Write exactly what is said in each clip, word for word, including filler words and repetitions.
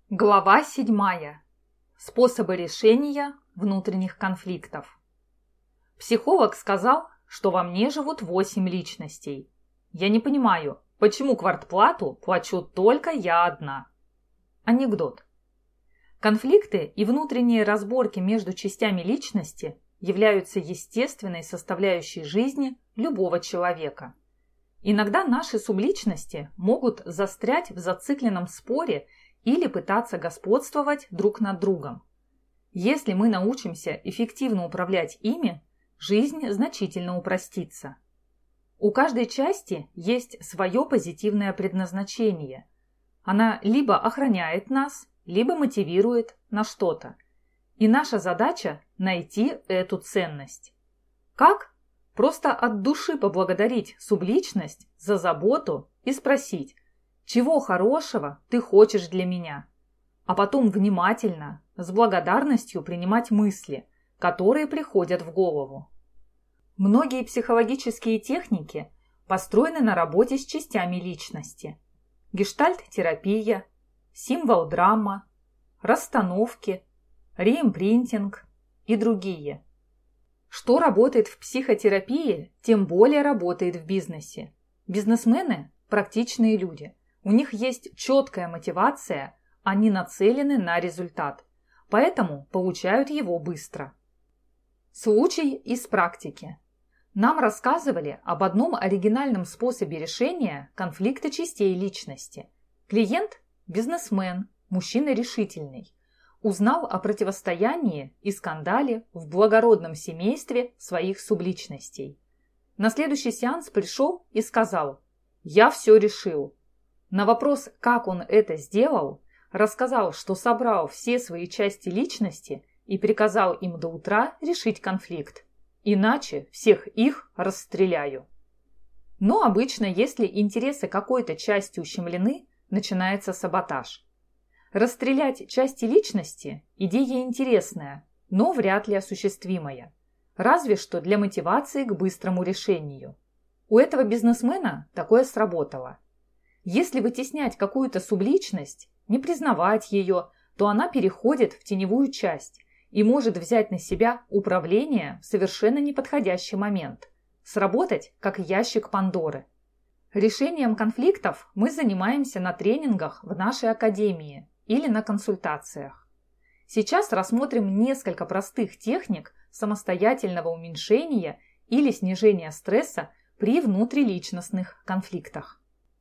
Глава седьмая. Способы решения внутренних конфликтов. Психолог сказал, что во мне живут восемь личностей. Я не понимаю, почему квартплату плачу только я одна. Анекдот. Конфликты и внутренние разборки между частями личности являются естественной составляющей жизни любого человека. Иногда наши субличности могут застрять в зацикленном споре или пытаться господствовать друг над другом. Если мы научимся эффективно управлять ими, жизнь значительно упростится. У каждой части есть свое позитивное предназначение. Она либо охраняет нас, либо мотивирует на что-то. И наша задача – найти эту ценность. Как? Просто от души поблагодарить субличность за заботу и спросить: чего хорошего ты хочешь для меня? А потом внимательно, с благодарностью принимать мысли, которые приходят в голову. Многие психологические техники построены на работе с частями личности. Гештальт-терапия, символ-драма, расстановки, реимпринтинг и другие. Что работает в психотерапии, тем более работает в бизнесе. Бизнесмены – практичные люди. У них есть четкая мотивация, они нацелены на результат, поэтому получают его быстро. Случай из практики. Нам рассказывали об одном оригинальном способе решения конфликта частей личности. Клиент – бизнесмен, мужчина решительный. Узнал о противостоянии и скандале в благородном семействе своих субличностей. На следующий сеанс пришел и сказал: «Я все решил». На вопрос, как он это сделал, рассказал, что собрал все свои части личности и приказал им до утра решить конфликт. Иначе всех их расстреляю. Но обычно, если интересы какой-то части ущемлены, начинается саботаж. Расстрелять части личности – идея интересная, но вряд ли осуществимая. Разве что для мотивации к быстрому решению. У этого бизнесмена такое сработало. Если вытеснять какую-то субличность, не признавать ее, то она переходит в теневую часть и может взять на себя управление в совершенно неподходящий момент, сработать как ящик Пандоры. Решением конфликтов мы занимаемся на тренингах в нашей академии или на консультациях. Сейчас рассмотрим несколько простых техник самостоятельного уменьшения или снижения стресса при внутриличностных конфликтах.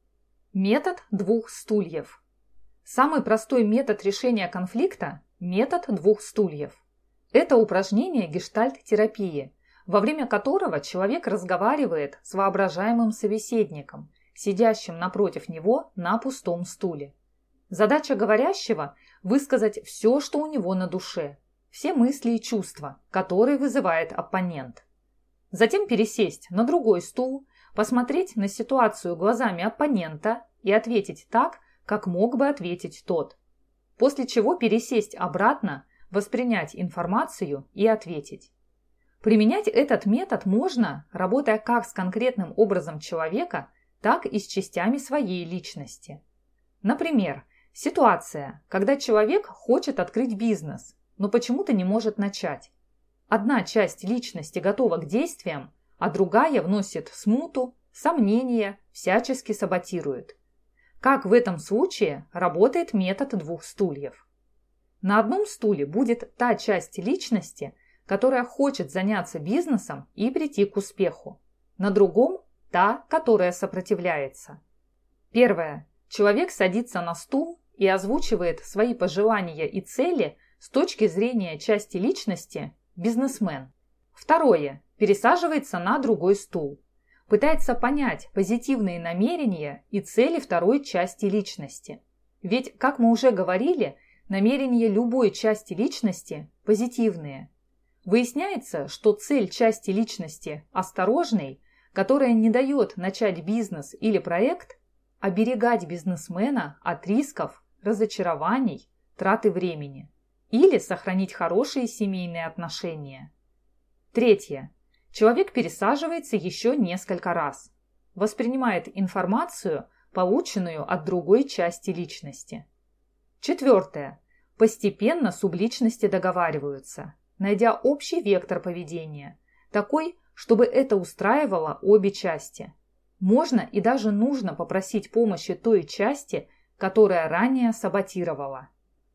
Метод двух стульев. Самый простой метод решения конфликта – метод двух стульев. Это упражнение гештальт-терапии, во время которого человек разговаривает с воображаемым собеседником, сидящим напротив него на пустом стуле. Задача говорящего – высказать все, что у него на душе, все мысли и чувства, которые вызывает оппонент. Затем пересесть на другой стул, посмотреть на ситуацию глазами оппонента и ответить так, как мог бы ответить тот. После чего пересесть обратно, воспринять информацию и ответить. Применять этот метод можно, работая как с конкретным образом человека, так и с частями своей личности. Например, ситуация, когда человек хочет открыть бизнес, но почему-то не может начать. Одна часть личности готова к действиям, а другая вносит смуту, сомнения, всячески саботирует. Как в этом случае работает метод двух стульев? На одном стуле будет та часть личности, которая хочет заняться бизнесом и прийти к успеху. На другом – та, которая сопротивляется. Первое. Человек садится на стул и озвучивает свои пожелания и цели с точки зрения части личности «бизнесмен». Второе. Пересаживается на другой стул. Пытается понять позитивные намерения и цели второй части личности. Ведь, как мы уже говорили, намерения любой части личности позитивные. Выясняется, что цель части личности осторожной, которая не дает начать бизнес или проект, оберегать бизнесмена от рисков, разочарований, траты времени или сохранить хорошие семейные отношения. Третье. Человек пересаживается еще несколько раз, воспринимает информацию, полученную от другой части личности. Четвертое. Постепенно субличности договариваются, найдя общий вектор поведения, такой, чтобы это устраивало обе части. Можно и даже нужно попросить помощи той части, которая ранее саботировала.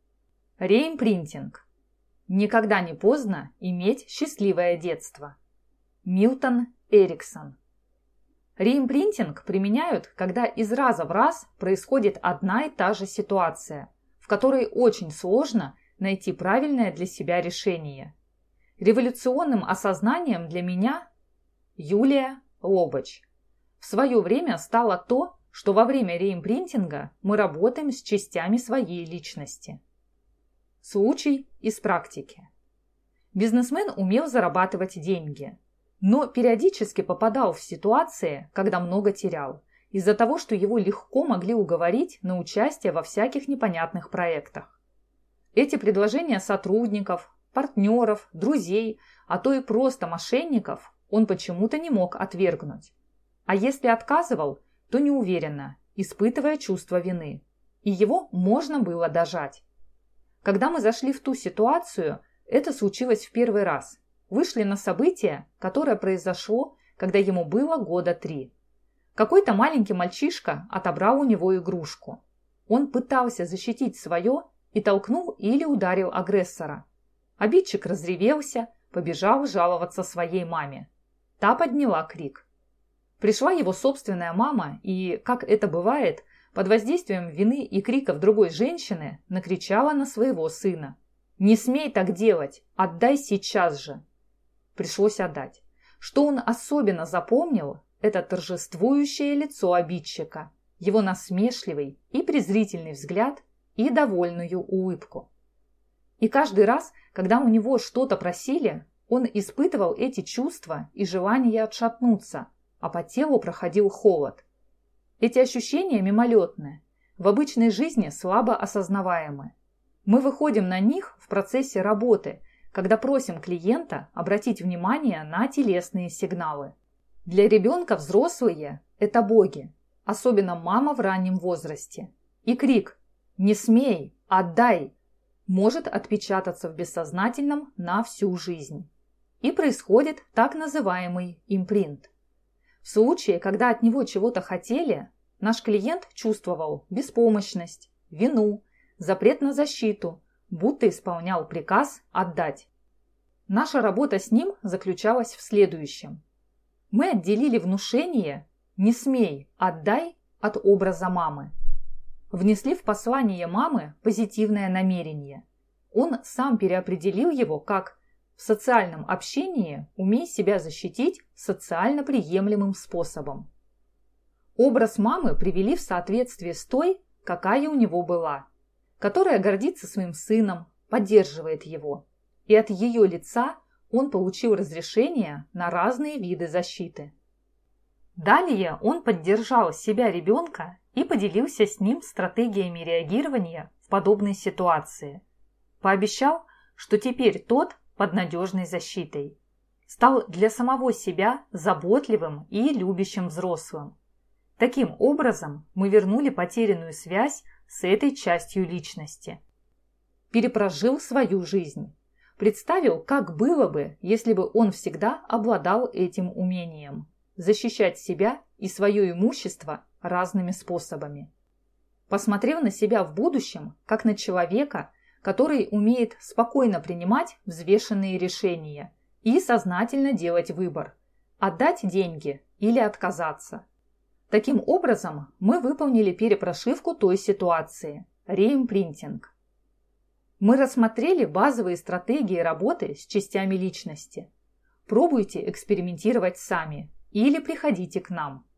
Реимпринтинг. Никогда не поздно иметь счастливое детство. Милтон Эриксон. Реимпринтинг применяют, когда из раза в раз происходит одна и та же ситуация, в которой очень сложно найти правильное для себя решение. Революционным осознанием для меня Юлия Лобач. В свое время стало то, что во время реимпринтинга мы работаем с частями своей личности. Случай из практики. Бизнесмен умел зарабатывать деньги, но периодически попадал в ситуации, когда много терял, из-за того, что его легко могли уговорить на участие во всяких непонятных проектах. Эти предложения сотрудников, партнеров, друзей, а то и просто мошенников он почему-то не мог отвергнуть. А если отказывал, то неуверенно, испытывая чувство вины. И его можно было дожать. Когда мы зашли в ту ситуацию, это случилось в первый раз. Вышли на событие, которое произошло, когда ему было года три. Какой-то маленький мальчишка отобрал у него игрушку. Он пытался защитить свое и толкнул или ударил агрессора. Обидчик разревелся, побежал жаловаться своей маме. Та подняла крик. Пришла его собственная мама и, как это бывает, под воздействием вины и криков другой женщины накричала на своего сына. «Не смей так делать! Отдай сейчас же!» Пришлось отдать. Что он особенно запомнил, это торжествующее лицо обидчика, его насмешливый и презрительный взгляд и довольную улыбку. И каждый раз, когда у него что-то просили, он испытывал эти чувства и желание отшатнуться, а по телу проходил холод. Эти ощущения мимолетные, в обычной жизни слабо осознаваемы. Мы выходим на них в процессе работы, когда просим клиента обратить внимание на телесные сигналы. Для ребенка взрослые – это боги, особенно мама в раннем возрасте. И крик «Не смей! Отдай!» может отпечататься в бессознательном на всю жизнь. И происходит так называемый импринт. В случае, когда от него чего-то хотели, наш клиент чувствовал беспомощность, вину, запрет на защиту, будто исполнял приказ отдать. Наша работа с ним заключалась в следующем. Мы отделили внушение «не смей, отдай» от образа мамы. Внесли в послание мамы позитивное намерение. Он сам переопределил его как «в социальном общении умей себя защитить социально приемлемым способом». Образ мамы привели в соответствие с той, какая у него была, которая гордится своим сыном, поддерживает его. И от ее лица он получил разрешение на разные виды защиты. Далее он поддержал себя ребенка и поделился с ним стратегиями реагирования в подобной ситуации. Пообещал, что теперь тот под надежной защитой. Стал для самого себя заботливым и любящим взрослым. Таким образом мы вернули потерянную связь с этой частью личности. Перепрожил свою жизнь. Представил, как было бы, если бы он всегда обладал этим умением – защищать себя и свое имущество разными способами. Посмотрел на себя в будущем, как на человека, который умеет спокойно принимать взвешенные решения и сознательно делать выбор – отдать деньги или отказаться. Таким образом, мы выполнили перепрошивку той ситуации – реимпринтинг. Мы рассмотрели базовые стратегии работы с частями личности. Пробуйте экспериментировать сами или приходите к нам.